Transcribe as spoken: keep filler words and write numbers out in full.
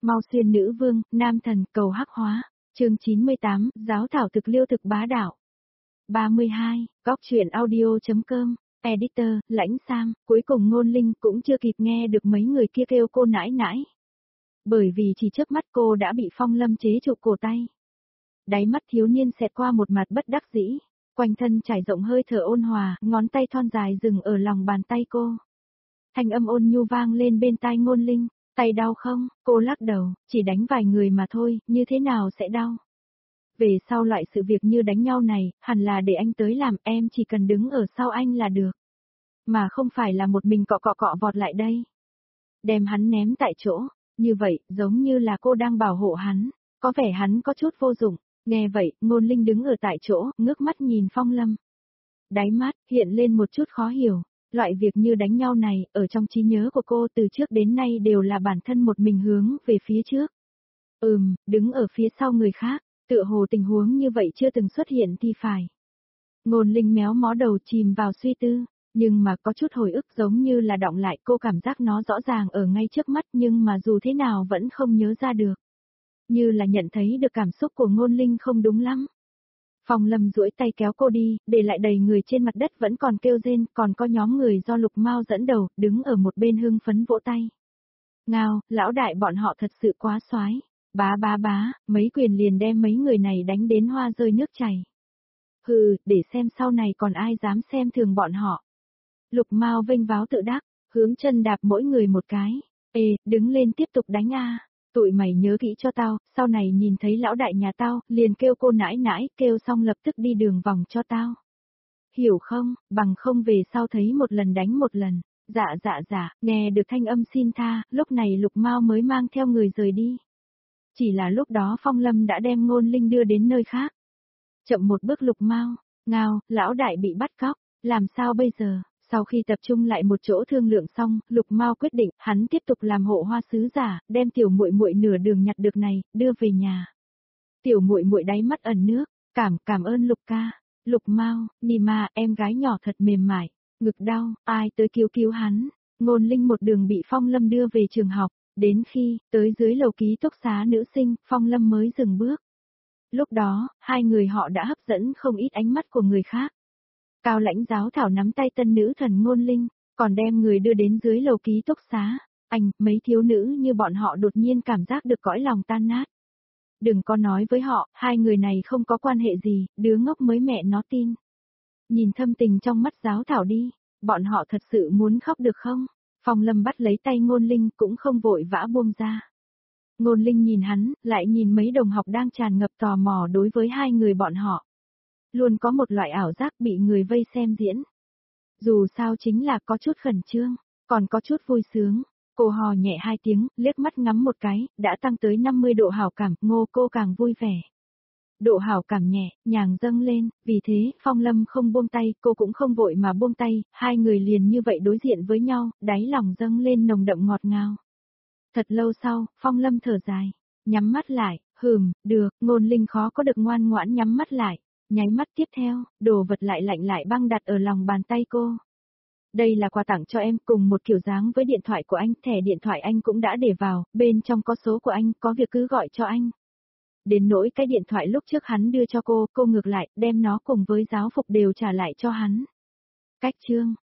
Mau xuyên nữ vương, nam thần, cầu hắc hóa. Chương chín mươi tám, giáo thảo thực liêu thực bá đạo. ba mươi hai, góc truyện audio.com, editor, Lãnh Sam, cuối cùng Ngôn Linh cũng chưa kịp nghe được mấy người kia kêu cô nãi nãi. Bởi vì chỉ chớp mắt cô đã bị Phong Lâm chế trụ cổ tay. Đáy mắt thiếu niên xẹt qua một mặt bất đắc dĩ, quanh thân trải rộng hơi thở ôn hòa, ngón tay thon dài dừng ở lòng bàn tay cô. Thanh âm ôn nhu vang lên bên tai Ngôn Linh, tay đau không? Cô lắc đầu, chỉ đánh vài người mà thôi, như thế nào sẽ đau? Về sau loại sự việc như đánh nhau này, hẳn là để anh tới làm, em chỉ cần đứng ở sau anh là được. Mà không phải là một mình cọ cọ cọ vọt lại đây. Đem hắn ném tại chỗ, như vậy, giống như là cô đang bảo hộ hắn, có vẻ hắn có chút vô dụng. Nghe vậy, Ngôn Linh đứng ở tại chỗ, ngước mắt nhìn Phong Lâm. Đáy mắt, hiện lên một chút khó hiểu, loại việc như đánh nhau này, ở trong trí nhớ của cô từ trước đến nay đều là bản thân một mình hướng về phía trước. Ừm, đứng ở phía sau người khác, tựa hồ tình huống như vậy chưa từng xuất hiện thì phải. Ngôn Linh méo mó đầu chìm vào suy tư, nhưng mà có chút hồi ức giống như là đọng lại, cô cảm giác nó rõ ràng ở ngay trước mắt nhưng mà dù thế nào vẫn không nhớ ra được. Như là nhận thấy được cảm xúc của Ngôn Linh không đúng lắm. Phong Lâm duỗi tay kéo cô đi, để lại đầy người trên mặt đất vẫn còn kêu rên, còn có nhóm người do Lục Mao dẫn đầu, đứng ở một bên hưng phấn vỗ tay. Ngao, lão đại bọn họ thật sự quá xoái. Bá bá bá, mấy quyền liền đem mấy người này đánh đến hoa rơi nước chảy. Hừ, để xem sau này còn ai dám xem thường bọn họ. Lục Mao vênh váo tự đắc, hướng chân đạp mỗi người một cái. Ê, đứng lên tiếp tục đánh a. Tụi mày nhớ kỹ cho tao, sau này nhìn thấy lão đại nhà tao, liền kêu cô nãi nãi, kêu xong lập tức đi đường vòng cho tao. Hiểu không, bằng không về sau thấy một lần đánh một lần. Dạ dạ dạ, nghe được thanh âm xin tha, lúc này Lục Mao mới mang theo người rời đi. Chỉ là lúc đó Phong Lâm đã đem Ngôn Linh đưa đến nơi khác. Chậm một bước Lục Mao, Ngao, lão đại bị bắt cóc, làm sao bây giờ? Sau khi tập trung lại một chỗ thương lượng xong, Lục Mao quyết định, hắn tiếp tục làm hộ hoa sứ giả, đem tiểu muội muội nửa đường nhặt được này, đưa về nhà. Tiểu muội muội đáy mắt ẩn nước, cảm cảm ơn Lục ca. Lục Mao, Nima, em gái nhỏ thật mềm mại, ngực đau, ai tới cứu cứu hắn. Ngôn Linh một đường bị Phong Lâm đưa về trường học, đến khi tới dưới lầu ký túc xá nữ sinh, Phong Lâm mới dừng bước. Lúc đó, hai người họ đã hấp dẫn không ít ánh mắt của người khác. Cao Lãnh giáo thảo nắm tay tân nữ thần Ngôn Linh, còn đem người đưa đến dưới lầu ký túc xá. Anh, mấy thiếu nữ như bọn họ đột nhiên cảm giác được cõi lòng tan nát. Đừng có nói với họ, hai người này không có quan hệ gì, đứa ngốc mới mẹ nó tin. Nhìn thâm tình trong mắt giáo thảo đi, bọn họ thật sự muốn khóc được không? Phong Lâm bắt lấy tay Ngôn Linh cũng không vội vã buông ra. Ngôn Linh nhìn hắn, lại nhìn mấy đồng học đang tràn ngập tò mò đối với hai người bọn họ. Luôn có một loại ảo giác bị người vây xem diễn. Dù sao chính là có chút khẩn trương, còn có chút vui sướng. Cô hò nhẹ hai tiếng, liếc mắt ngắm một cái, đã tăng tới năm mươi độ hảo cảm, Ngô cô càng vui vẻ. Độ hảo cảm nhẹ, nhàng dâng lên, vì thế, Phong Lâm không buông tay, cô cũng không vội mà buông tay, hai người liền như vậy đối diện với nhau, đáy lòng dâng lên nồng đậm ngọt ngào. Thật lâu sau, Phong Lâm thở dài, nhắm mắt lại, hừm, được, Ngôn Linh khó có được ngoan ngoãn nhắm mắt lại, nháy mắt tiếp theo, đồ vật lại lạnh lại băng đặt ở lòng bàn tay cô. Đây là quà tặng cho em, cùng một kiểu dáng với điện thoại của anh, thẻ điện thoại anh cũng đã để vào, bên trong có số của anh, có việc cứ gọi cho anh. Đến nỗi cái điện thoại lúc trước hắn đưa cho cô, cô ngược lại, đem nó cùng với giáo phục đều trả lại cho hắn. Cách chương,